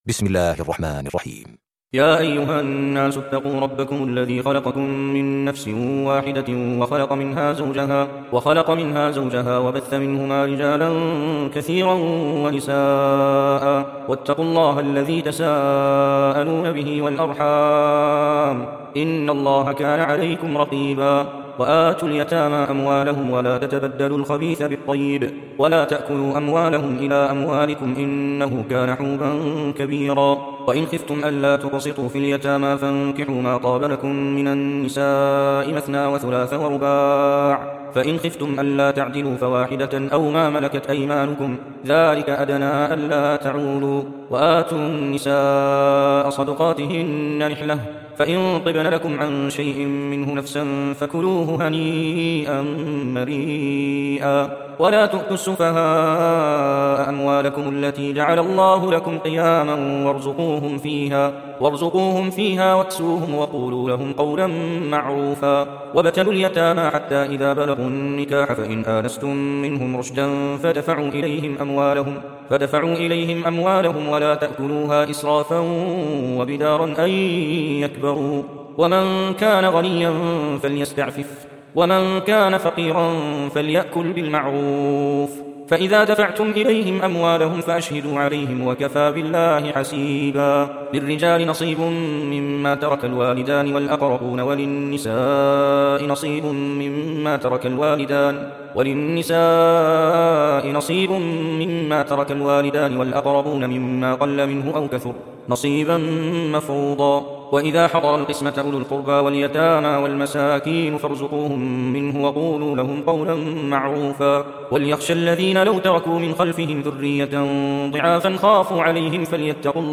بسم الله الرحمن الرحيم. يا أيها الناس اتقوا ربكم الذي خلقكم من نفس واحدة وخلق منها زوجها وبث منهما رجالا كثيرا ونساء واتقوا الله الذي تساءلون به والأرحام إن الله كان عليكم رقيبا وآتوا اليتامى أموالهم ولا تتبدلوا الخبيث بالطيب ولا تأكلوا أموالهم إلى أموالكم إنه كان حوبا كبيرا وإن خفتم ألا تقسطوا في اليتامى فانكحوا ما طاب لكم من النساء مثنى وثلاث ورباع فإن خفتم ألا تعدلوا فواحدة أو ما ملكت أيمانكم ذلك أدنى ألا تعولوا وآتوا النساء صدقاتهن نحلة فإن طبن لكم عن شيء منه نفسا فكلوه هنيئا مريئا ولا تؤتوا السفهاء أموالكم التي جعل الله لكم قياما وارزقوهم فيها واكسوهم وقولوا لهم قولا معروفا وابتلوا اليتامى حتى إذا بلغوا النكاح فإن آنستم منهم رشدا فدفعوا إليهم أموالهم ولا تأكلوها إسرافا وبدارا أن يكبروا ومن كان غنيا فليستعفف ومن كان فقيرا فليأكل بالمعروف فإذا دفعتم إليهم أموالهم فأشهدوا عليهم وكفى بالله حسيبا للرجال نصيب مما ترك الوالدان والأقربون وللنساء نصيب مما ترك الوالدان والأقربون مما قل منه أو كثر نصيبا مفروضا وإذا حضر القسمة أولو القربى واليتامى والمساكين فارزقوهم منه وقولوا لهم قولا معروفا وليخشى الذين لو تركوا من خلفهم ذرية ضعافا خافوا عليهم فليتقوا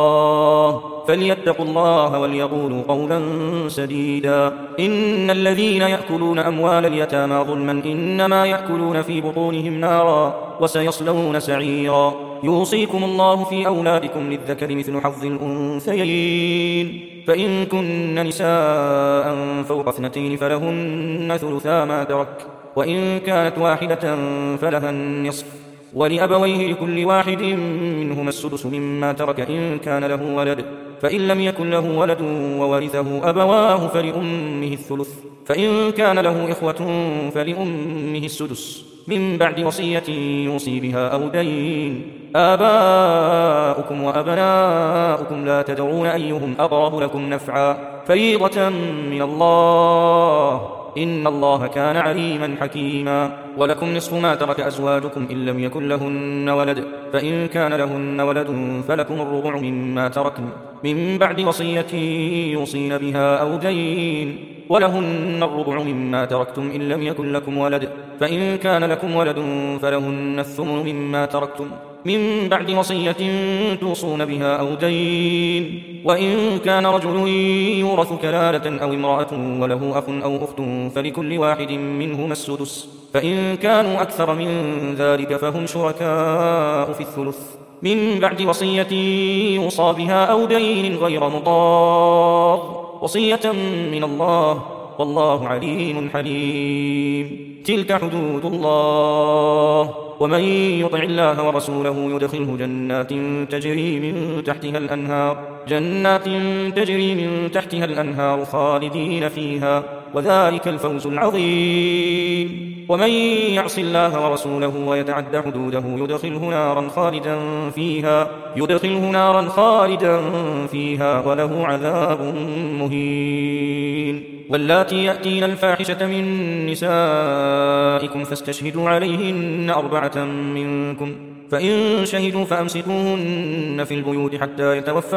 الله وليقولوا قولا سديدا إن الذين يأكلون أموال اليتامى ظلما إنما يأكلون في بطونهم نارا وسيصلون سعيرا يوصيكم الله في أولادكم للذكر مثل حظ الأنثيين فإن كن نساء فوق 2 فلهن ثلثا ما ترك وإن كانت واحدة فلها النصف ولأبويه لكل واحد منهما السدس مما ترك إن كان له ولد فإن لم يكن له ولد وورثه أبواه فلأمه الثلث فإن كان له إخوة فلأمه السدس من بعد وصية يوصي بها أو دين آباؤكم وأبناؤكم لا تدرون أيهم أقرب لكم نفعا فريضة من الله إن الله كان عليما حكيما ولكم نصف ما ترك أزواجكم إن لم يكن لهن ولد فإن كان لهن ولد فلكم الربع مما تركن من بعد وصية يوصين بها أو دين ولهن الربع مما تركتم إن لم يكن لكم ولد فإن كان لكم ولد فلهن الثمن مما تركتم من بعد وصية توصون بها أو دين وإن كان رجل يورث كلالة أو امرأة وله أخ أو أخت فلكل واحد منهما السدس فإن كانوا أكثر من ذلك فهم شركاء في الثلث من بعد وصية يوصى بها أو دين غير مضار وصية من الله والله عليم حليم تلك حدود الله ومن يطع الله ورسوله يدخله جنات تجري من تحتها الأنهار خالدين فيها وذلك الفوز العظيم ومن يعص الله ورسوله ويتعد حدوده يدخله نارا خالدا فيها وله عذاب مهين واللاتي يأتين الفاحشة من نسائكم فاستشهدوا عليهن 4 منكم فإن شهدوا فأمسكوهن في البيوت حتى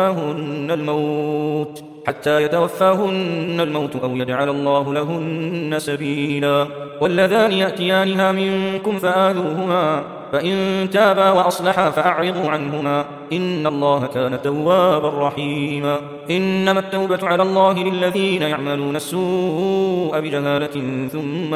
يتوفاهن الموت أو يجعل الله لهن سبيلا واللذان يأتيانها منكم فآذوهما فإن تابا وأصلحا فأعرضوا عنهما إن الله كان توابا رحيما إنما التوبة على الله للذين يعملون السوء بجهالة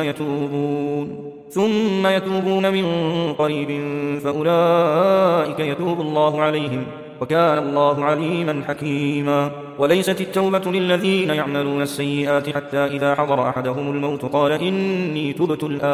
ثم يتوبون من قريب فأولئك يتوب الله عليهم وكان الله عليما حكيما وليست التوبة للذين يعملون السيئات حتى إذا حضر أحدهم الموت قال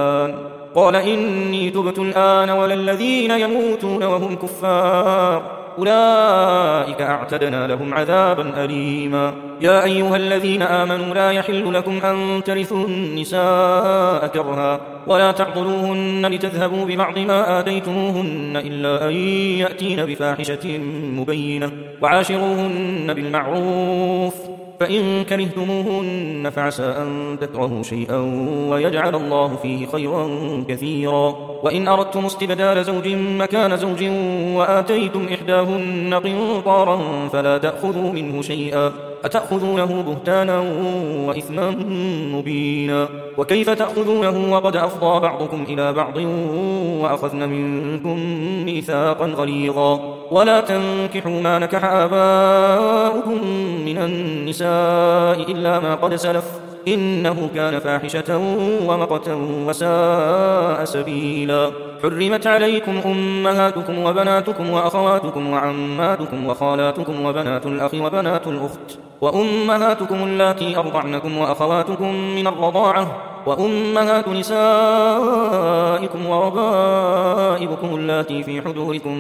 إني تبت الآن ولا الذين يموتون وهم كفار أولئك أعتدنا لهم عذابا أليما. يا أيها الذين آمنوا لا يحل لكم أن ترثوا النساء كرها ولا تعضلوهن لتذهبوا ببعض ما آتيتموهن إلا أن يأتين بفاحشة مبينة وعاشروهن بالمعروف فإن كرهتموهن فعسى أن تكرهوا شيئا ويجعل الله فيه خيرا كثيرا. وإن أردتم استبدال زوج مكان زوج وآتيتم إحداهن قنطارا فلا تأخذوا منه شيئا أتأخذونه بهتانا وإثما مبينا. وكيف تأخذونه وقد أفضى بعضكم إلى بعض وأخذن منكم ميثاقا غليظا. ولا تنكحوا ما نكح آباؤكم من النساء إلا ما قد سلف إنه كان فاحشة ومقتا وساء سبيلا. حرمت عليكم أمهاتكم وبناتكم وأخواتكم وعماتكم وخالاتكم وبنات الأخ وبنات الأخت وأمهاتكم اللاتي أرضعنكم وأخواتكم من الرضاعة وأمهات نسائكم وربائبكم اللاتي في حجوركم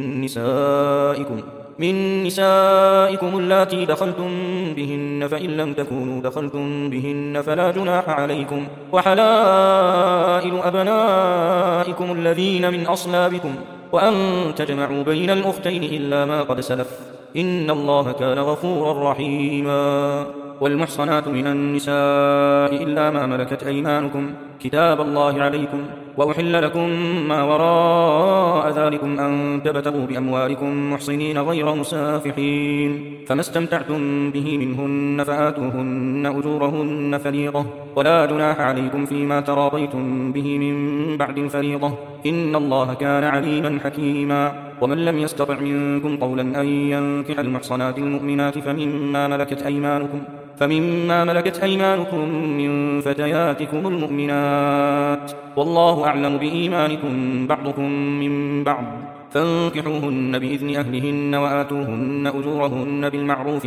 من نسائكم اللاتي دخلتم بهن فإن لم تكونوا دخلتم بهن فلا جناح عليكم وحلائل أبنائكم الذين من أصلابكم وأن تجمعوا بين الأختين إلا ما قد سلف إن الله كان غفورا رحيما. والمحصنات من النساء إلا ما ملكت أيمانكم كتاب الله عليكم وأحل لكم ما وراء ذلكم أن تبتغوا بأموالكم محصنين غير مسافحين فما استمتعتم به منهن فآتوهن أجورهن فريضة ولا جناح عليكم فيما تراضيتم به من بعد الفريضة إن الله كان عليما حكيما. ومن لم يستطع منكم قولا أن ينكح المحصنات المؤمنات فمما ملكت أيمانكم من فتياتكم المؤمنات والله أعلم بإيمانكم بعضكم من بعض فانكحوهن بإذن أهلهن وآتوهن أجورهن بالمعروف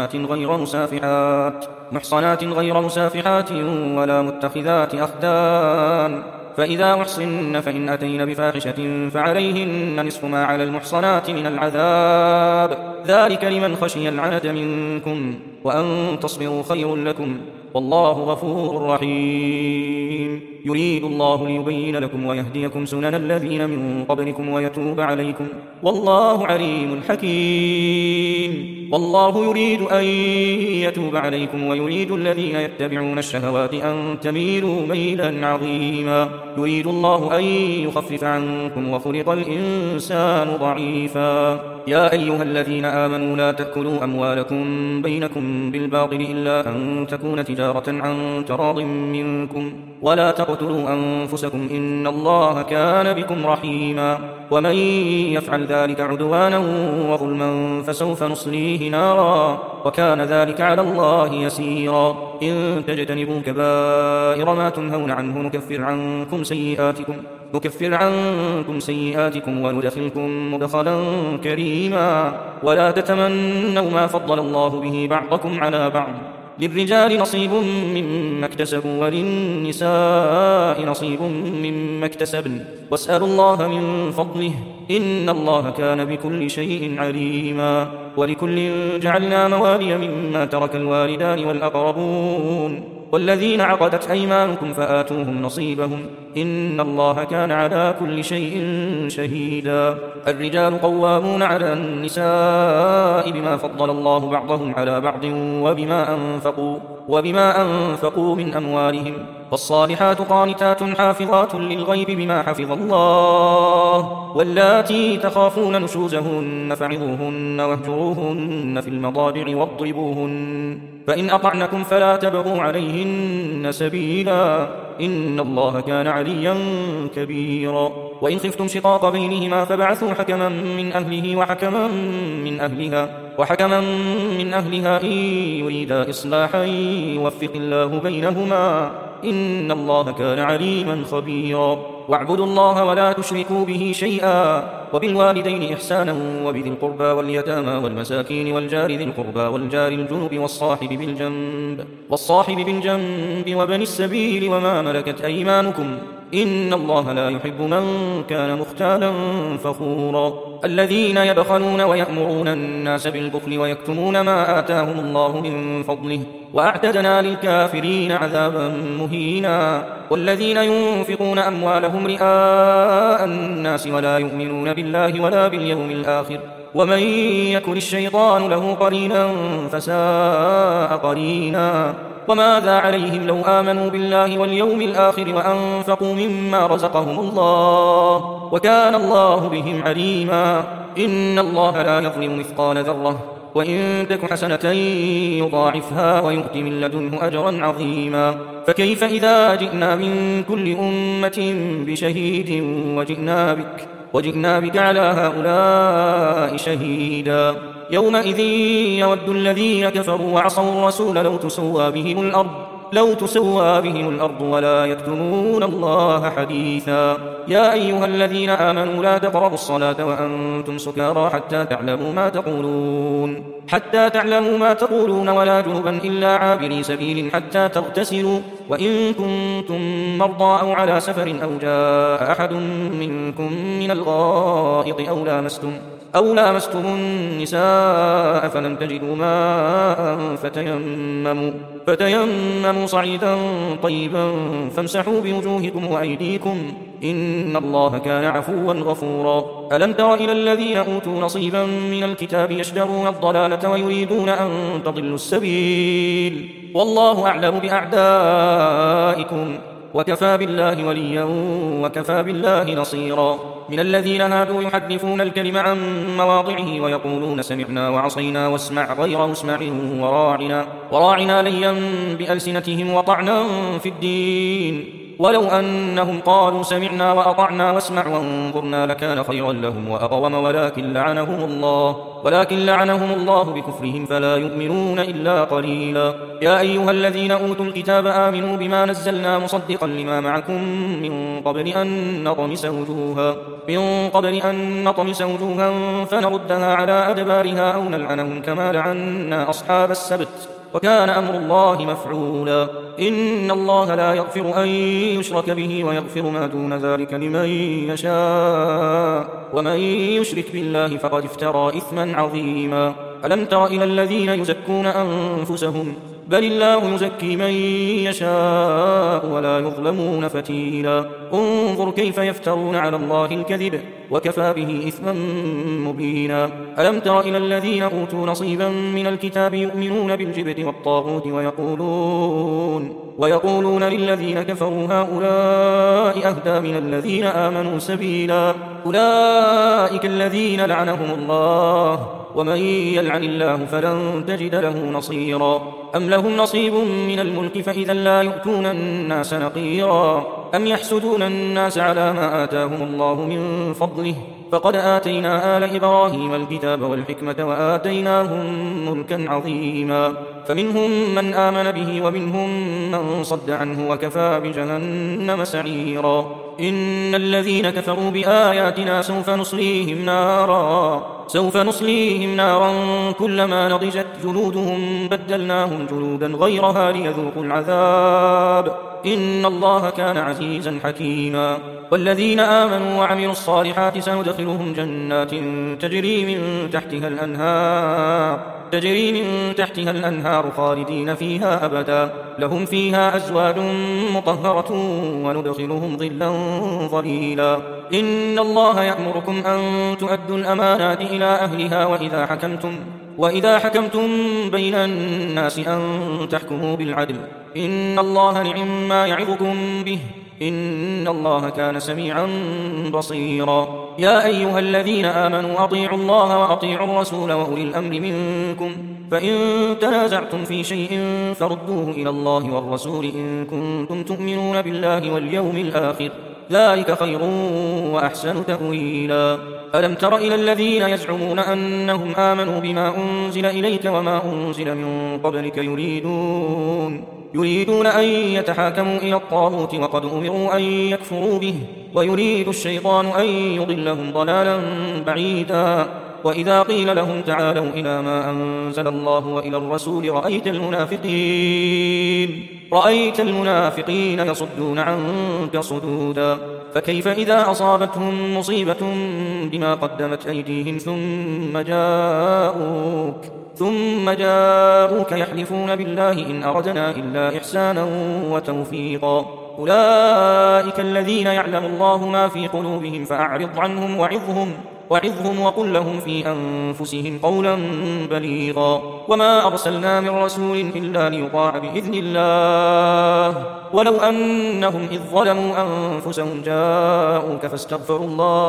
محصنات غير مسافحات ولا متخذات أخدان فإذا أحصن فإن أتين بفاحشة فعليهن نصف ما على المحصنات من العذاب ذلك لمن خشي العنت منكم وأن تصبروا خير لكم والله غفور رحيم. يريد الله ليبين لكم ويهديكم سنن الذين من قبلكم ويتوب عليكم والله عليم حكيم. والله يريد أن يتوب عليكم ويريد الذين يتبعون الشهوات أن تميلوا ميلا عظيما. يريد الله أن يخفف عنكم وخلق الإنسان ضعيفا. يا أيها الذين آمنوا لا تأكلوا أموالكم بينكم بالباطل إلا أن تكون تجارة عن تراض منكم ولا تقتلوا أنفسكم إن الله كان بكم رحيما. ومن يفعل ذلك عدوانا وظلما فسوف نصليه نارا وكان ذلك على الله يسيرا. إن تجتنبوا كبائر ما تنهون عنه نكفر عنكم سيئاتكم وندخلكم مدخلا كريما. ولا تتمنوا ما فضل الله به بعضكم على بعض للرجال نصيب مما اكتسبوا وللنساء نصيب مما اكتسبن واسألوا الله من فضله إن الله كان بكل شيء عليما. ولكل جعلنا موالي مما ترك الوالدان والأقربون والذين عقدت أيمانكم فآتوهم نصيبهم إن الله كان على كل شيء شهيدا. الرجال قوامون على النساء بما فضل الله بعضهم على بعض وبما أنفقوا من أموالهم فالصالحات قانتات حافظات للغيب بما حفظ الله واللاتي تخافون نشوزهن فعظوهن واهجروهن في المضاجع واضربوهن فإن أطعنكم فلا تبغوا عليهن سبيلا إن الله كان عليا كبيرا. وإن خفتم شقاق بينهما فبعثوا حكما من أهله وحكما من أهلها إن يريدا إصلاحا يوفق الله بينهما إن الله كان عليما خبيرا. واعبدوا الله ولا تشركوا به شيئا وبالوالدين إحسانا وبذي القربى واليتامى والمساكين والجار ذي القربى والجار الجنب والصاحب بالجنب وابن السبيل وما ملكت أيمانكم إن الله لا يحب من كان مختالا فخورا. الذين يبخلون ويأمرون الناس بالبخل ويكتمون ما آتاهم الله من فضله وأعتدنا للكافرين عذابا مهينا. والذين ينفقون أموالهم رئاء الناس ولا يؤمنون بالله ولا باليوم الآخر ومن يكن الشيطان له قرينا فساء قرينا. وماذا عليهم لو آمنوا بالله واليوم الآخر وأنفقوا مما رزقهم الله وكان الله بهم عليما. إن الله لا يظلم مثقال ذرة وإن تك حسنة يضاعفها ويؤت من لدنه أجرا عظيما. فكيف إذا جئنا من كل أمة بشهيد وجئنا بك على هؤلاء شهيدا. يومئذ يود الذين كفروا وعصوا الرسول لو تسوى بهم الأرض ولا يكتمون الله حديثا. يا أيها الذين آمنوا لا تقربوا الصلاة وأنتم سكارى حتى تعلموا ما تقولون ولا جنبا إلا عابري سبيل حتى تغتسلوا وإن كنتم مرضى أو على سفر أو جاء أحد منكم من الغائط أو لامستم النساء فلم تجدوا ماء فتيمموا صعيدا طيبا فامسحوا بوجوهكم وأيديكم إن الله كان عفوا غفورا. ألم تر إلى الذين أوتوا نصيبا من الكتاب يشترون الضلالة ويريدون أن تضلوا السبيل والله أعلم بأعدائكم وكفى بالله وليا وكفى بالله نصيرا. من الذين هادوا يحرفون الكلم عن مواضعه ويقولون سمعنا وعصينا واسمع غير مسمع وراعنا ليا بألسنتهم وطعنا في الدين ولو أنهم قالوا سمعنا وأطعنا واسمع وانظرنا لكان خيرا لهم وأقوم ولكن لعنهم الله بكفرهم فلا يؤمنون إلا قليلا. يا أيها الذين أوتوا الكتاب آمنوا بما نزلنا مصدقا لما معكم من قبل أن نطمس وجوها فنردها على أدبارها أو نلعنهم كما لعنا أصحاب السبت وكان أمر الله مفعولا. إن الله لا يغفر أن يشرك به ويغفر ما دون ذلك لمن يشاء ومن يشرك بالله فقد افترى إثما عظيما. ألم تر إلى الذين يزكون أنفسهم بل الله يزكي من يشاء ولا يظلمون فتيلا. انظر كيف يفترون على الله الكذب وكفى به إثما مبينا. ألم تر إلى الذين أوتوا نصيبا من الكتاب يؤمنون بالجبت والطاغوت ويقولون للذين كفروا هؤلاء أهدى من الذين آمنوا سبيلا. أولئك الذين لعنهم الله ومن يلعن الله فلن تجد له نصيرا. أم لهم نصيب من الملك فإذا لا يؤتون الناس نقيرا. أم يحسدون الناس على ما آتاهم الله من فضله فقد آتينا آل إبراهيم الكتاب والحكمة وآتيناهم ملكا عظيما. فمنهم من آمن به ومنهم من صد عنه وكفى بجهنم سعيرا. إن الذين كفروا بآياتنا سوف نصليهم نارا كلما نضجت جلودهم بدلناهم جلودا غيرها ليذوقوا العذاب إن الله كان عزيزا حكيما. والذين آمنوا وعملوا الصالحات سندخلهم جنات تجري من تحتها الأنهار خالدين فيها أبدا لهم فيها أزواج مطهرة وندخلهم ظلا ظليلا. إن الله يأمركم أن تؤدوا الأمانات إلى أهلها وإذا حكمتم بين الناس أن تحكموا بالعدل إن الله نعم ما يعظكم به إن الله كان سميعا بصيرا. يا أيها الذين آمنوا أطيعوا الله وأطيعوا الرسول وأولي الأمر منكم فإن تنازعتم في شيء فردوه إلى الله والرسول إن كنتم تؤمنون بالله واليوم الآخر ذلك خير وأحسن تأويلا. ألم تر إلى الذين يزعمون أنهم آمنوا بما أنزل إليك وما أنزل من قبلك يريدون أن يتحاكموا إلى الطاغوت وقد أمروا أن يكفروا به ويريد الشيطان أن يضلهم ضلالا بعيدا. وإذا قيل لهم تعالوا إلى ما أنزل الله وإلى الرسول رأيت المنافقين يصدون عنك صدودا فكيف إذا أصابتهم مصيبة بما قدمت أيديهم ثم جاءوك يحلفون بالله إن أردنا إلا إحسانا وتوفيقا أولئك الذين يعلم الله ما في قلوبهم فأعرض عنهم وعظهم وقل لهم في أنفسهم قولا بليغا وما أرسلنا من رسول إلا ليطاع بإذن الله ولو أنهم إذ ظلموا أنفسهم جاءوك فاستغفروا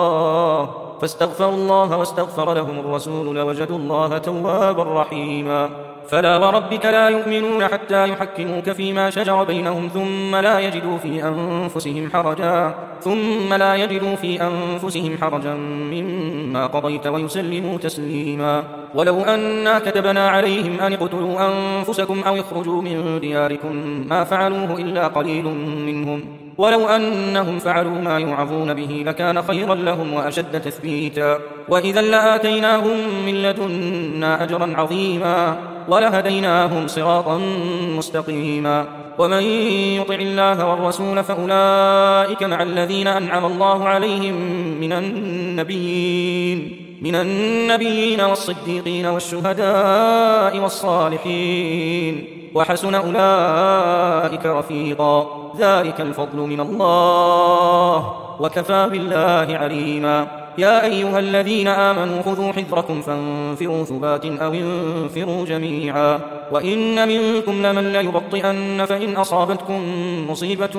الله واستغفر لهم الرسول لوجدوا الله توابا رحيما فلا وربك لا يؤمنون حتى يحكموك فيما شجر بينهم ثم لا يجدوا في أنفسهم حرجا مما قضيت ويسلموا تسليما ولو أنا كتبنا عليهم أن اقتلوا أنفسكم أو اخرجوا من دياركم ما فعلوه إلا قليل منهم ولو أنهم فعلوا ما يوعظون به لكان خيرا لهم وأشد تثبيتا وإذا لآتيناهم من لدنا أجرا عظيما ولهديناهم صراطا مستقيما ومن يطع الله والرسول فأولئك مع الذين أنعم الله عليهم من النبيين والصديقين والشهداء والصالحين وحسن أولئك رفيقا ذلك الفضل من الله وكفى بالله عليما يا أيها الذين آمنوا خذوا حذركم فانفروا ثبات أو انفروا جميعا وإن منكم لمن ليبطئن فإن أصابتكم مصيبة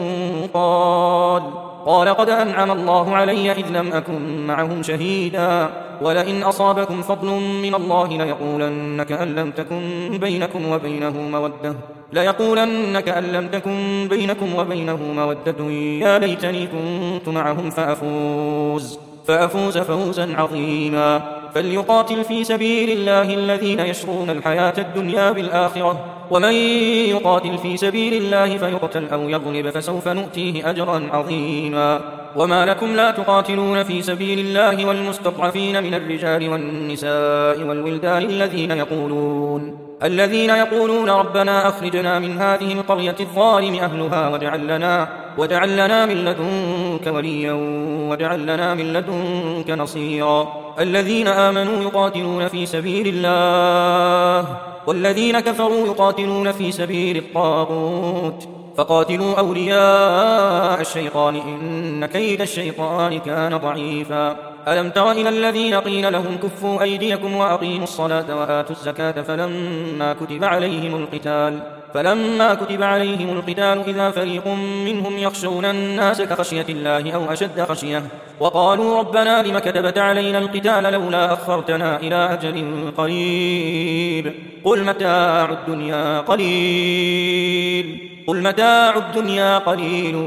قال قد أنعم الله علي إذ لم أكن معهم شهيدا ولئن أصابكم فضل من الله ليقولن كأن لم تكن بينكم وبينه مودة يا ليتني كنت معهم فأفوز فوزا عظيما فليقاتل في سبيل الله الذين يشرون الحياة الدنيا بالآخرة ومن يقاتل في سبيل الله فيقتل أو يغلب فسوف نؤتيه أجرا عظيما وما لكم لا تقاتلون في سبيل الله والمستضعفين من الرجال والنساء والولدان الذين يقولون ربنا أخرجنا من هذه القرية الظالم أهلها واجعل لنا من لدنك وليا واجعل لنا من لدنك نصيرا الذين آمنوا يقاتلون في سبيل الله والذين كفروا يقاتلون في سبيل الطاغوت فقاتلوا أولياء الشيطان إن كيد الشيطان كان ضعيفا ألم تر إلى الذين قيل لهم كفوا أيديكم وأقيموا الصلاة وآتوا الزكاة فلما كتب عليهم القتال إذا فريق منهم يخشون الناس كخشية الله أو أشد خشية وقالوا ربنا لم كتبت علينا القتال لولا أخرتنا إلى أجل قريب قل متاع الدنيا قليل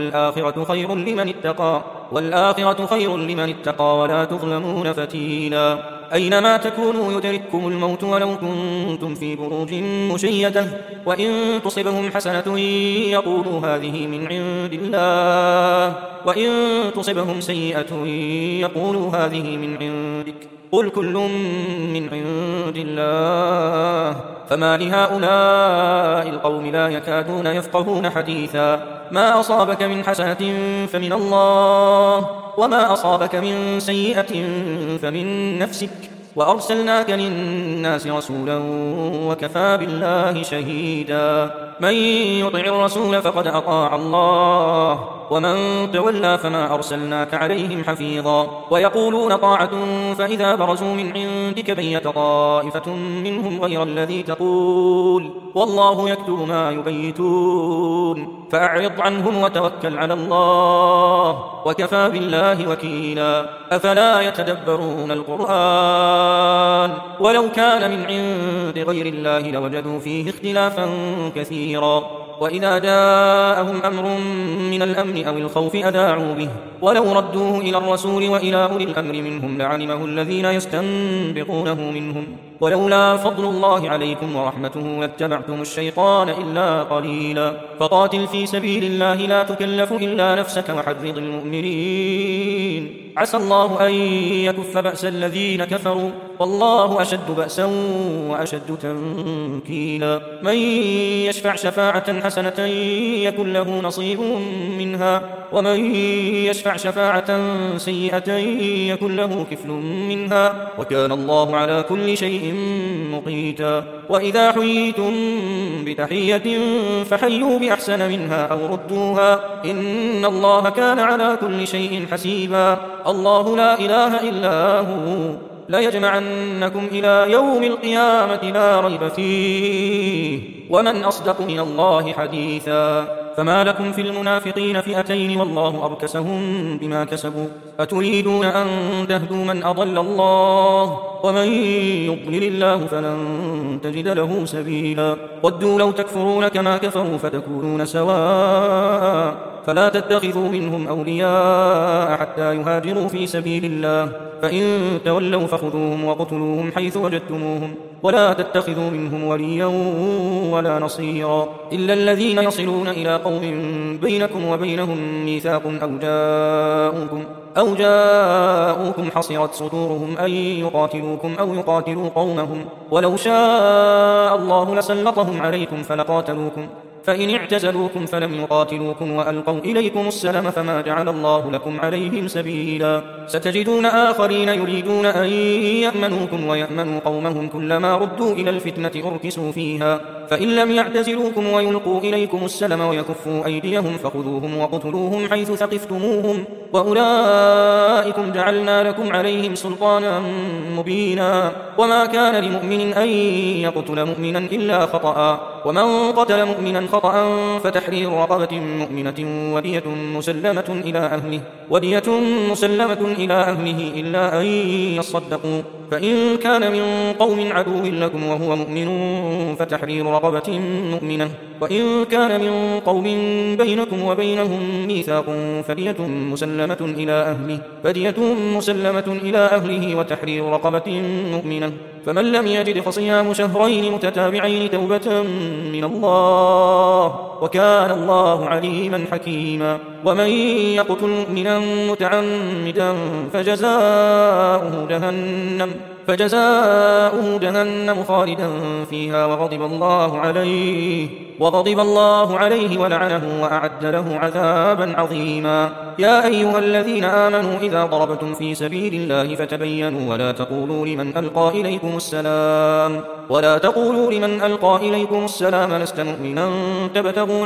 والآخرة خير لمن اتقى ولا تظلمون فتيلا أينما تكونوا يدرككم الموت ولو كنتم في بروج مشيدة وإن تصبهم حسنة يقولوا هذه من عند الله وإن تصبهم سيئة يقولوا هذه من عندك قل كل من عند الله فما لهؤلاء القوم لا يكادون يفقهون حديثا ما أصابك من حسنة فمن الله وما أصابك من سيئة فمن نفسك وأرسلناك للناس رسولا وكفى بالله شهيدا من يطع الرسول فقد أطاع الله ومن تولى فما أرسلناك عليهم حفيظا ويقولون طاعة فإذا برزوا من عندك بيت طائفة منهم غير الذي تقول والله يكتب ما يبيتون فأعرض عنهم وتوكل على الله وكفى بالله وكيلا أفلا يتدبرون القرآن ولو كان من عند غير الله لوجدوا فيه اختلافا كثيرا وإذا جاءهم أمر من الأمن أو الخوف أذاعوا به ولو ردوه إلى الرسول وإلى أولي الأمر منهم لعلمه الذين يستنبطونه منهم ولولا فضل الله عليكم ورحمته لاتبعتم الشيطان إلا قليلا فقاتل في سبيل الله لا تكلف إلا نفسك وحرض المؤمنين عسى الله أن يكف بأس الذين كفروا والله أشد بأسا وأشد تنكيلا من يشفع شفاعة حسنة يكن له نصيب منها ومن يشفع شفاعة سيئة يكن له كفل منها وكان الله على كل شيء مقيتا وإذا حييتم بتحية فحيوا بأحسن منها أو ردوها إن الله كان على كل شيء حسيبا الله لا إله إلا هو لا يجمعنكم إلى يوم القيامة لا ريب فيه ومن أصدق من الله حديثا فما لكم في المنافقين فئتين والله أركسهم بما كسبوا أتريدون أن تهدوا من أضل الله ومن يضلل الله فلن تجد له سبيلا ودوا لو تكفرون كما كفروا فتكونون سواء فلا تتخذوا منهم أولياء حتى يهاجروا في سبيل الله فإن تولوا فخذوهم وقتلوهم حيث وجدتموهم ولا تتخذوا منهم وليا ولا نصيرا إلا الذين يصلون إلى قوم بينكم وبينهم ميثاق أو جاءوكم حصرت صدورهم أن يقاتلوكم أو يقاتلوا قومهم ولو شاء الله لسلطهم عليكم فلقاتلوكم فإن اعتزلوكم فلم يقاتلوكم وألقوا إليكم السلام فما جعل الله لكم عليهم سبيلا ستجدون آخرين يريدون أن يأمنوكم ويأمنوا قومهم كلما ردوا إلى الفتنة أركسوا فيها فإن لم يعتزلوكم ويلقوا إليكم السلام ويكفوا أيديهم فخذوهم وقتلوهم حيث ثقفتموهم وأولئكم جعلنا لكم عليهم سلطانا مبينا وما كان لمؤمن أن يقتل مؤمنا إلا خطأ ومن قتل مؤمنا خطأ فتحرير رقبة مؤمنة ودية مسلمة إلى أهله إلا أن يصدقوا فإن كان من قوم عدو لكم وهو مؤمن فتحرير رقبة مؤمنة وإن كان من قوم بينكم وبينهم ميثاق فدية مسلمة إلى أهله وتحرير رقبة مؤمنة فمن لم يجد فصيام شهرين متتابعين توبة من الله وكان الله عليما حكيما ومن يقتل مؤمنا متعمدا فجزاؤه جهنم خالدا فيها وغضب الله عليه ولعنه وأعد له عذابا عظيما يا أيها الذين آمنوا إذا ضربتم في سبيل الله فتبينوا ولا تقولوا لمن ألقى إليكم السلام لست مؤمنا تبتغون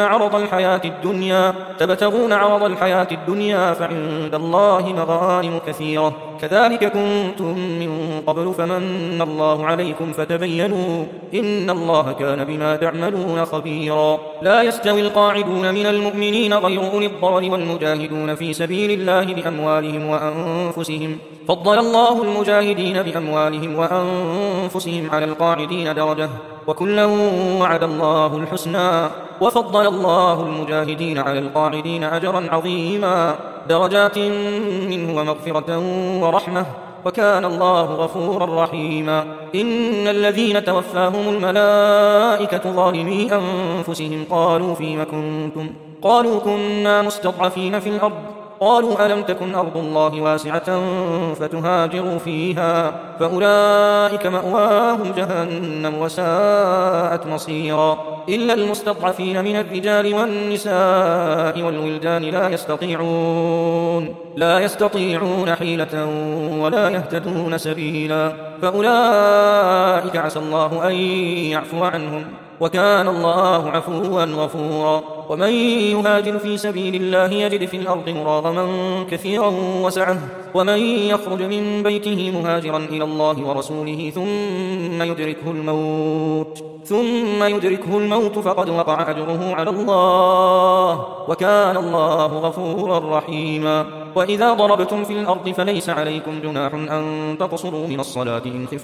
عرض الحياة الدنيا فعند الله مغانم كثيرة كذلك كنتم من قبل فمن الله عليكم فتبينوا إن الله كان بما تعملون خبيرا لا يستوي القاعدون من المؤمنين غير أولي الضرر والمجاهدون في سبيل الله بأموالهم وأنفسهم فضل الله المجاهدين بأموالهم وأنفسهم على القاعدين درجة وكلا وعد الله الحسنى وفضل الله المجاهدين على القاعدين أجرا عظيما درجات منه ومغفرة ورحمة وكان الله غفورا رحيما إن الذين توفاهم الملائكة ظالمي أنفسهم قالوا فيما كنتم قالوا كنا مستضعفين في الأرض قالوا ألم تكن أرض الله واسعة فتهاجروا فيها فأولئك مأواهم جهنم وساءت مصيرا إلا المستضعفين من الرجال والنساء والولدان لا يستطيعون حيلة ولا يهتدون سبيلا فأولئك عسى الله أن يعفو عنهم وكان الله عفوا غفورا ومن يهاجر في سبيل الله يجد في الأرض مراغما كثيرا وسعة ومن يخرج من بيته مهاجرا إلى الله ورسوله ثم يدركه الموت فقد وقع أجره على الله وكان الله غفورا رحيما وإذا ضربتم في الأرض فليس عليكم جناح أن تقصروا من الصلاة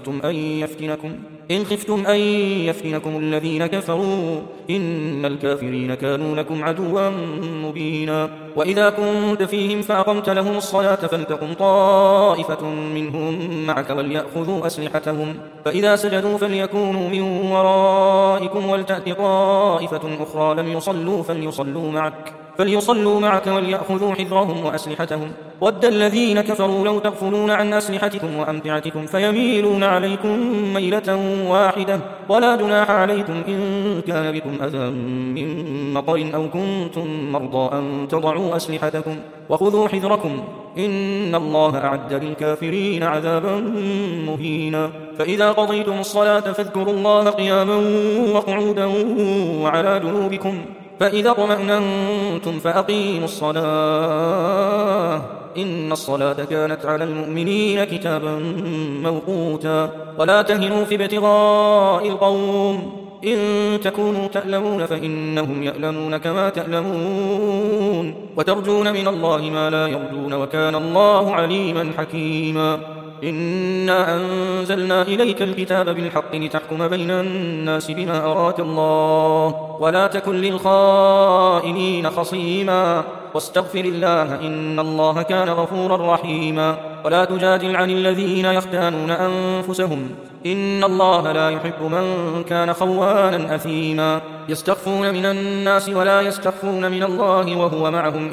إن خفتم أن يفتنكم الذين كفروا إن الكافرين كانوا لكم عدوا مبينا وإذا كنت فيهم فأقمت لهم الصلاة فلتقم طائفة منهم معك وليأخذوا أسلحتهم فإذا سجدوا فليكونوا من ورائكم ولتأت طائفة أخرى لم يصلوا فليصلوا معك وليأخذوا حذرهم وأسلحتهم ود الذين كفروا لو تغفلون عن أسلحتكم وأمتعتكم فيميلون عليكم ميلة واحدة ولا جناح عليكم إن كان بكم أذى من مطر أو كنتم مرضى أن تضعوا أسلحتكم وخذوا حذركم إن الله أعد للكافرين عذابا مهينا فإذا قضيتم الصلاة فاذكروا الله قياما وقعودا وعلى جنوبكم فإذا اطمأننتم فأقيموا الصلاة إن الصلاة كانت على المؤمنين كتابا موقوتا ولا تهنوا في ابتغاء القوم إن تكونوا تألمون فإنهم يألمون كما تألمون وترجون من الله ما لا يرجون وكان الله عليما حكيما إنا أنزلنا إليك الكتاب بالحق لتحكم بين الناس بما أراك الله ولا تكن للخائنين خصيما واستغفر الله إن الله كان غفورا رحيما ولا تجادل عن الذين يختانون أنفسهم إن الله لا يحب من كان خوانا أثيما يستخفون من الناس ولا يستخفون من الله وهو معهم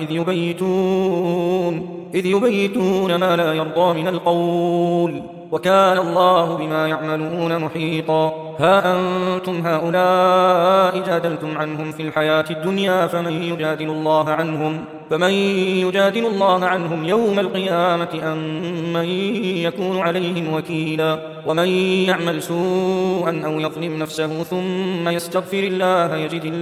إذ يبيتون ما لا يرضى من القول وكان الله بما يعملون محيطا ها أنتم هؤلاء جادلتم عنهم في الحياة الدنيا فمن يجادل الله عنهم يوم القيامة أم من يكون عليهم وكيلا ومن يعمل سوءا أو يظلم نفسه ثم يستغفر الله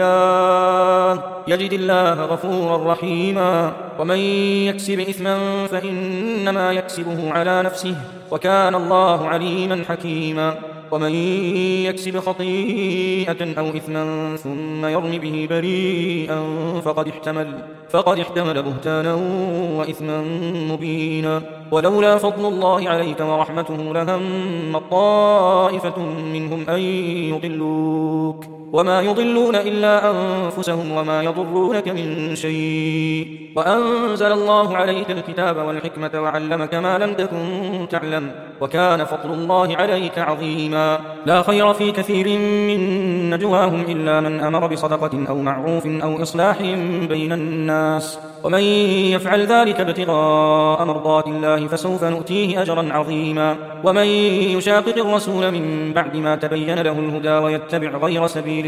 يجد الله غفورا رحيما ومن يكسب إثما فإنما يكسبه على نفسه وكان الله عليما حكيما ومن يكسب خطيئة أو إثما ثم يرم به بريئا فقد احتمل بهتانا وإثما مبينا ولولا فضل الله عليك ورحمته لهم طائفة منهم أن يضلوك وما يضلون إلا أنفسهم وما يضرونك من شيء وأنزل الله عليك الكتاب والحكمة وعلمك ما لم تكن تعلم وكان فضل الله عليك عظيما لا خير في كثير من نجواهم إلا من أمر بصدقة أو معروف أو إصلاح بين الناس ومن يفعل ذلك ابتغاء مرضات الله فسوف نؤتيه أجرا عظيما ومن يشاقق الرسول من بعد ما تبين له الهدى ويتبع غير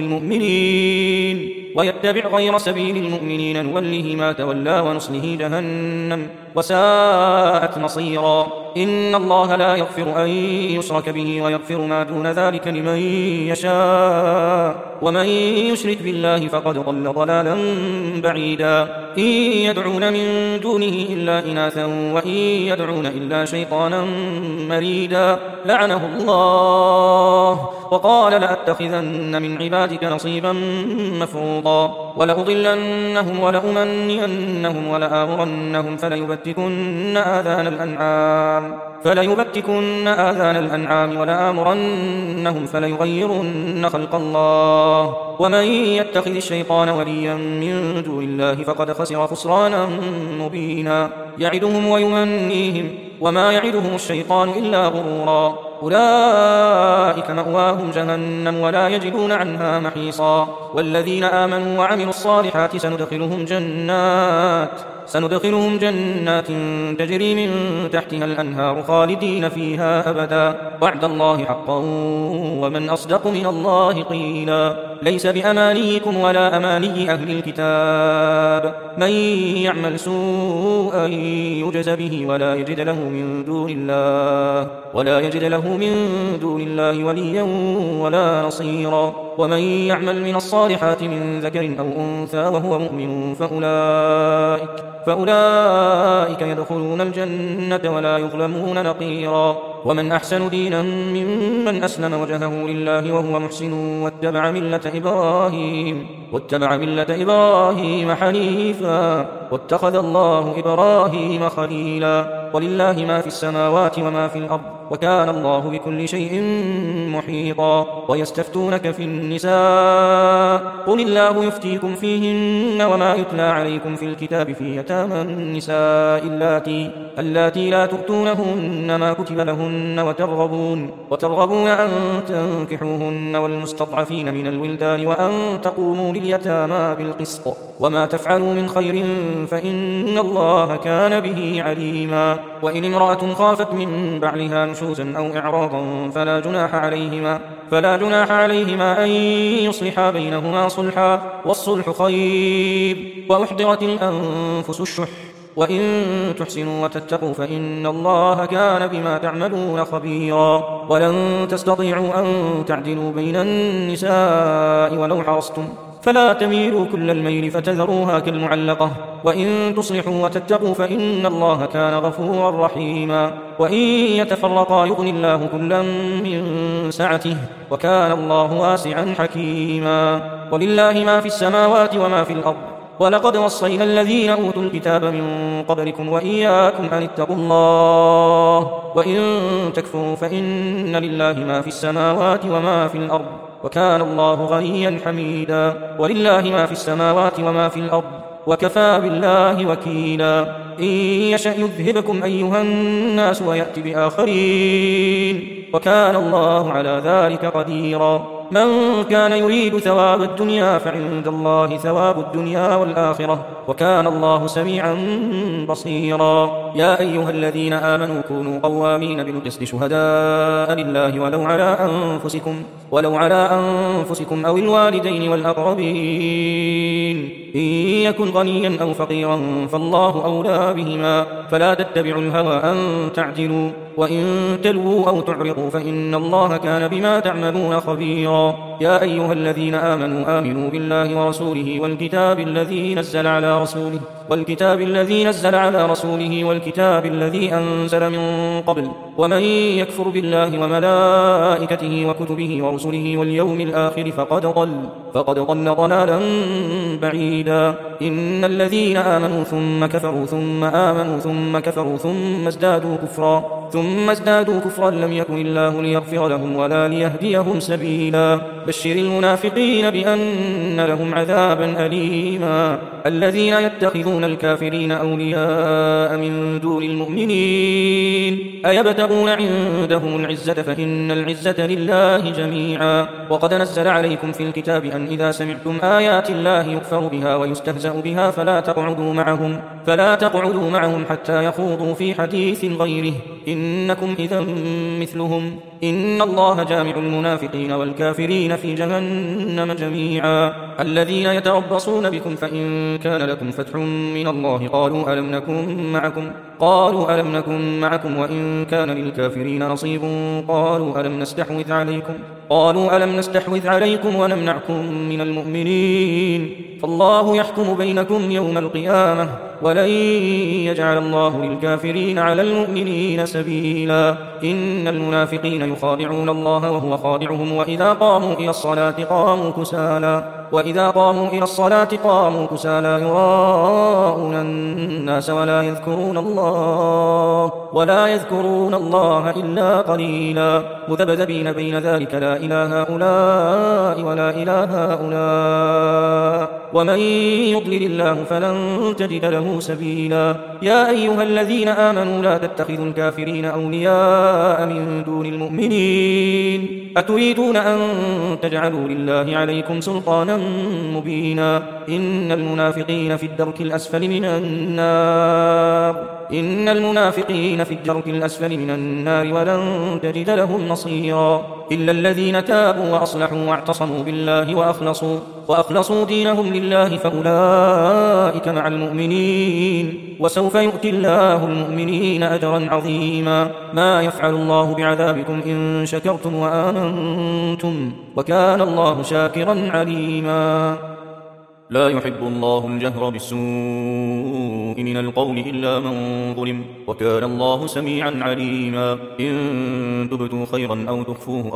سبيل المؤمنين نوله ما تولى ونصله جهنم وساءت مصيرا إن الله لا يغفر أن يشرك به ويغفر ما دون ذلك لمن يشاء ومن يشرك بالله فقد ضل ضلالا بعيدا إن يدعون من دونه إلا إناثا وإن يدعون إلا شيطانا مريدا لعنه الله وقال لأتخذن من عبادك نصيبا مفروضا ولأضلنهم ولأمنينهم ولآمرنهم فليبتكن آذان الأنعام ولآمرنهم فليغيرن خلق الله ومن يتخذ الشيطان وليا من دون الله فقد خسر خسرانا مبينا يعدهم ويمنيهم وما يعدهم الشيطان إلا غرورا أولئك مأواهم جهنم ولا يجدون عنها محيصا والذين آمنوا وعملوا الصالحات سندخلهم جنات تجري من تحتها الأنهار خالدين فيها أبدا وعد الله حقا ومن أصدق من الله قيلا ليس بأمانيكم ولا أماني أهل الكتاب من يعمل سوءا يجز به ولا يجد له من دون الله وليا ولا نصيرا ومن يعمل من الصالحات من ذكر أو أنثى وهو مؤمن فأولئك يدخلون الجنة ولا يظلمون نقيرا ومن أحسن دينا ممن أسلم وجهه لله وهو محسن واتبع ملة إبراهيم حنيفا واتخذ الله إبراهيم خليلا ولله ما في السماوات وما في الأرض وكان الله بكل شيء محيطا. ويستفتونك في النساء قل الله يفتيكم فيهن وما يتلى عليكم في الكتاب في يتامى النساء اللاتي لا تؤتونهن ما كتب لهن وترغبون أن تنكحوهن والمستضعفين من الولدان وأن تقوموا لليتامى بالقسط وما تفعلوا من خير فإن الله كان به عليما. وإن امرأة خافت من بعلها نشوزا أو إعراضا فلا جناح عليهما أن يصلحا بينهما صلحا والصلح خير. وأحضرت الأنفس الشح وإن تحسنوا وتتقوا فإن الله كان بما تعملون خبيرا. ولن تستطيعوا أن تعدلوا بين النساء ولو حرصتم فلا تميلوا كل الميل فتذروها كالمعلقة وإن تصلحوا وتتقوا فإن الله كان غفورا رحيما. وإن يتفرقا يغن الله كلا من سعته وكان الله واسعا حكيما. ولله ما في السماوات وما في الأرض ولقد وصينا الذين أوتوا الكتاب من قبلكم وإياكم أن اتقوا الله وإن تكفروا فإن لله ما في السماوات وما في الأرض وكان الله غنيا حميدا. ولله ما في السماوات وما في الأرض وكفى بالله وكيلا. إن يشأ يذهبكم أيها الناس ويأتي بآخرين وكان الله على ذلك قديرا. من كان يريد ثواب الدنيا فعند الله ثواب الدنيا والآخرة وكان الله سميعا بصيرا. يا أيها الذين آمنوا كونوا قوامين بالقسط شهداء لله ولو على أنفسكم أو الوالدين والأقربين إن يكن غنيا أو فقيرا فالله أولى بهما فلا تتبعوا الهوى أن تعدلوا وإن تلووا أو تعرضوا فإن الله كان بما تعملون خبيرا. يا أيها الذين آمنوا بالله ورسوله والكتاب الذي نزل على رسوله والكتاب الذي أنزل من قبل ومن يكفر بالله وملائكته وكتبه ورسله واليوم الآخر فقد ضل ضلالا بعيدا. إن الذين آمنوا ثم كفروا ثم آمنوا ثم كفروا ثم ازدادوا كفرا لم يكن الله ليغفر لهم ولا ليهديهم سبيلا. بشر المنافقين بأن لهم عذابا أليما. الذين يتخذون الكافرين أولياء من دون المؤمنين أيبتغون عندهم العزة فإن العزة لله جميعا. وقد نزل عليكم في الكتاب أن إذا سمعتم آيات الله يكفر بها ويستهزأ بها فلا تقعدوا معهم حتى يخوضوا في حديث غيره إنكم إذا مثلهم إن الله جامع المنافقين والكافرين في جهنم جميعا. الذين يتربصون بكم فإن كان لكم فتح من الله قالوا ألم نكن معكم وإن كان للكافرين نصيب قالوا ألم نستحوذ عليكم ونمنعكم من المؤمنين فالله يحكم بينكم يوم القيامة ولن يجعل الله للكافرين على المؤمنين سبيلا. إن المنافقين يخادعون الله وهو خادعهم وإذا قاموا إلى الصلاة قاموا كسالى يراءون الناس ولا يذكرون الله إلا قليلا. مذبذبين بين ذلك لا إله هؤلاء ولا إله هؤلاء ومن يضلل الله فلن تجد له سبيلا. يا أيها الذين آمنوا لا تتخذوا الكافرين أولياء من دون المؤمنين أتريدون أن تجعلوا لله عليكم سلطانا مبينا. إن المنافقين في الدرك الأسفل من النار ولن تجد لهم نصيرا. إلا الذين تابوا وأصلحوا واعتصموا بالله وأخلصوا دينهم لله فأولئك مع المؤمنين وسوف يؤتي الله المؤمنين أجرا عظيما. ما يفعل الله بعذابكم إن شكرتم وآمنتم وكان الله شاكرا عليما. لا يحب الله الجهر بالسوء من القول إلا من ظلم، وكان الله سميعا عليما. إن تبدوا خيرا أو تخفوه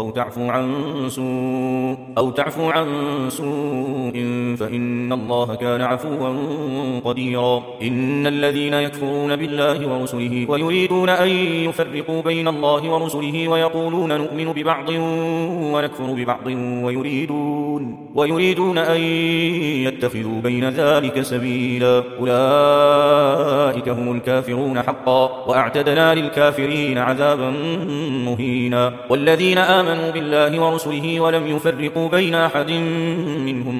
أو تعفو عن سوء فإن الله كان عفوا قديرا. إن الذين يكفرون بالله ورسله ويريدون أن يفرقوا بين الله ورسله ويقولون نؤمن ببعض ونكفر ببعض ويريدون أن يتخذوا بين ذلك سبيلا، أولئك هم الكافرون حقا، وأعتدنا للكافرين عذابا مهينا. والذين آمنوا بالله ورسله ولم يفرقوا بين أحد منهم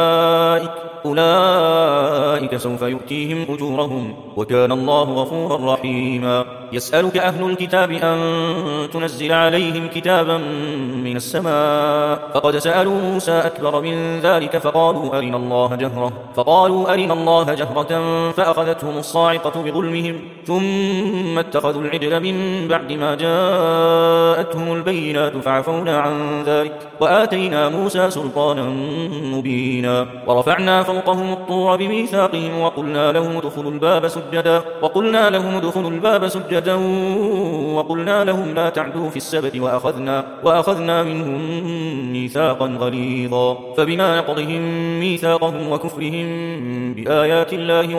أولئك سوف يؤتيهم أجورهم، وكان الله غفورا رحيما. يسألك أهل الكتاب أن تنزل عليهم كتابا من السماء، فقد سألوا موسى أكبر من ذلك فقالوا أرنا الله جهرة فأخذتهم الصاعقة بظلمهم ثم اتخذوا العجل من بعد ما جاءتهم البينات فعفونا عن ذلك وآتينا موسى سلطانا مبينا. ورفعنا فوقهم الطور بميثاقهم وقلنا لهم ادخلوا الباب سجدا وقلنا لهم لا تعدوا في السبت وأخذنا منهم ميثاقا غليظا. فبما نقضهم ميثاقهم وكفرهم بآيات الله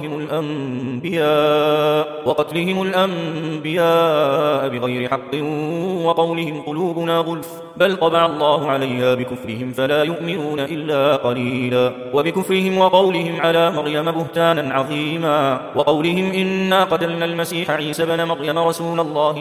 وقتلهم الأنبياء بغير حق وقولهم قلوبنا غلف بل طبع الله عليها بكفرهم فلا يؤمنون إلا قليلا. وبكفرهم وقولهم على مريم بهتانا عظيما، وقولهم إنا قتلنا المسيح عيسى بن مريم رسول الله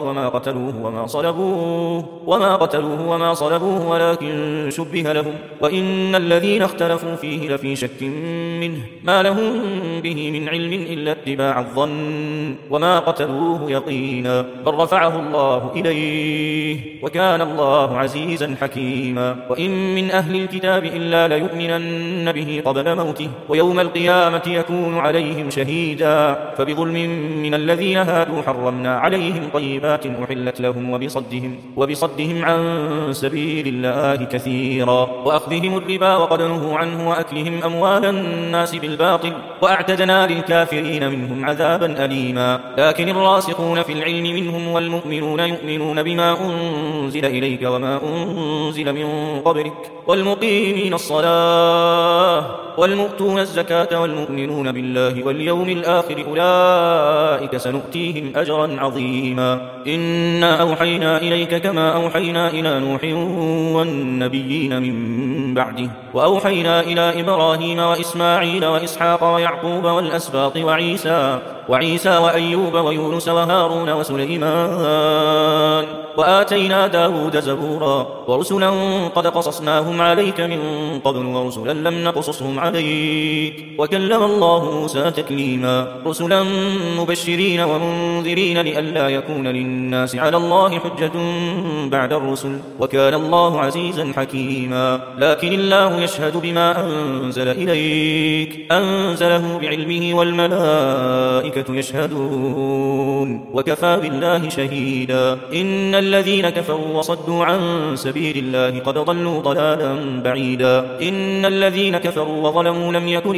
وما قتلوه وما صلبوه ولكن شبه لهم، وإن الذين اختلفوا فيه لفي شك منه ما لهم به من علم إلا اتباع الظن وما قتلوه يقينا، بل رفعه الله إليه وكان الله عزيزا حكيما. وإن من أهل الكتاب إلا ليؤمنن به قبل موته ويوم القيامة يكون عليهم شهيدا. فبظلم من الذين هادوا حرمنا عليهم طيبات أحلت لهم وبصدهم عن سبيل الله كثيرا، وأخذهم الربا وقد نهوا عنه وأكلهم أموال الناس بالباطل، وأعتدنا للكافرين منهم عذابا أليما. لكن الراسخون في العلم منهم والمؤمنون يؤمنون بما أنزل إليك وما أنزل من قبلك والمقيمين الصلاة والمؤتون الزكاة والمؤمنون بالله واليوم الآخر أولئك سنؤتيهم أجرا عظيما. إنا أوحينا إليك كما أوحينا إلى نوح والنبيين من بعده، وأوحينا إلى إبراهيم وإسماعيل وإسحاق ويعقوب والأسباط وعيسى وأيوب ويونس وهارون وسليمان، وآتينا داود زبورا، ورسلا قد قصصناهم عليك من قبل ورسلا لم نقصصهم عليك، وكلم الله موسى تكليما. رسلا مبشرين ومنذرين لئلا يكون للناس على الله حجة بعد الرسل، وكان الله عزيزا حكيما. لكن الله يشهد بما أنزل إليك أنزله بعلمه والملائكة يشهدون وكفى بالله شهيدا. إن الذين كفروا وصدوا عن سبيل الله قد ضلوا ضلالا بعيدا. إن الذين كفروا وظلموا لم يكن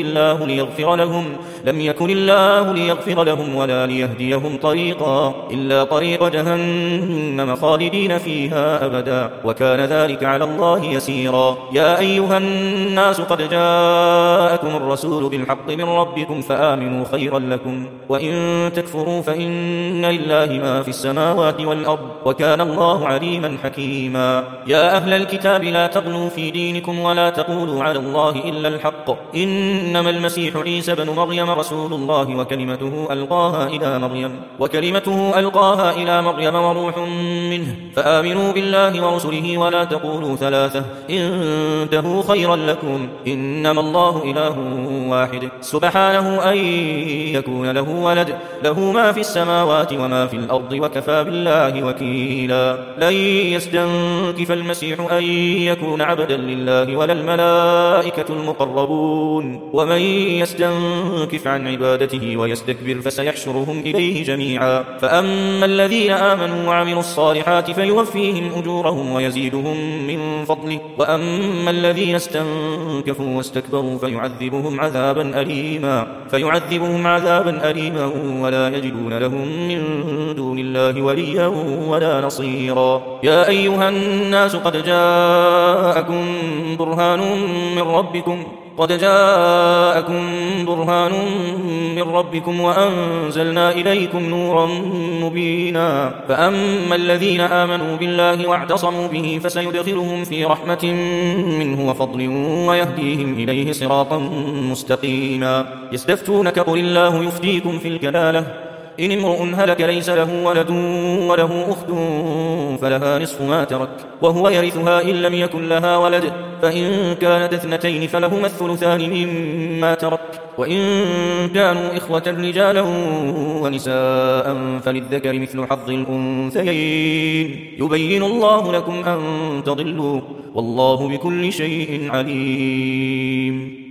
الله ليغفر لهم ولا ليهديهم طريقا إلا طريق جهنم خالدين فيها أبدا، وكان ذلك على الله يسيرا. يا أيها الناس قد جاءكم الرسول بالحق من ربكم فآمنوا خيرا لكم، وإن تكفروا فإن لله ما في السماوات والأرض وكان الله عليما حكيما. يا أهل الكتاب لا تغلوا في دينكم ولا تقولوا على الله إلا الحق، إنما المسيح عيسى بن مريم رسول الله وكلمته ألقاها إلى مريم وروح منه، فآمنوا بالله ورسله ولا تقولوا ثلاثة انتهوا خيرا لكم، إنما الله إله واحد سبحانه أن يكون له ولد، له ما في السماوات وما في الأرض وكفى بالله وكيلا. سبيلا. لن يستنكف المسيح أن يكون عبدا لله ولا الملائكة المقربون، ومن يستنكف عن عبادته ويستكبر فسيحشرهم إليه جميعا. فأما الذين آمنوا وعملوا الصالحات فيوفيهم أجورهم ويزيدهم من فضله، وأما الذين استنكفوا واستكبروا فيعذبهم عذابا أليما ولا يجدون لهم من دون الله وليا ولا نصيرا. يا أيها الناس قد جاءكم برهان من ربكم وأنزلنا إليكم نورا مبينا. فأما الذين آمنوا بالله واعتصموا به فسيدخلهم في رحمة منه وفضل ويهديهم إليه صراطا مستقيما. يستفتونك قل الله يفتيكم في الكلالة إن امرؤ هلك ليس له ولد وله أخت فلها نصف ما ترك وهو يرثها إن لم يكن لها ولد، فإن كانت اثنتين فلهما الثلثان مما ترك، وإن كانوا إخوة رجالا ونساء فللذكر مثل حظ الأنثيين. يبين الله لكم أن تضلوا والله بكل شيء عليم.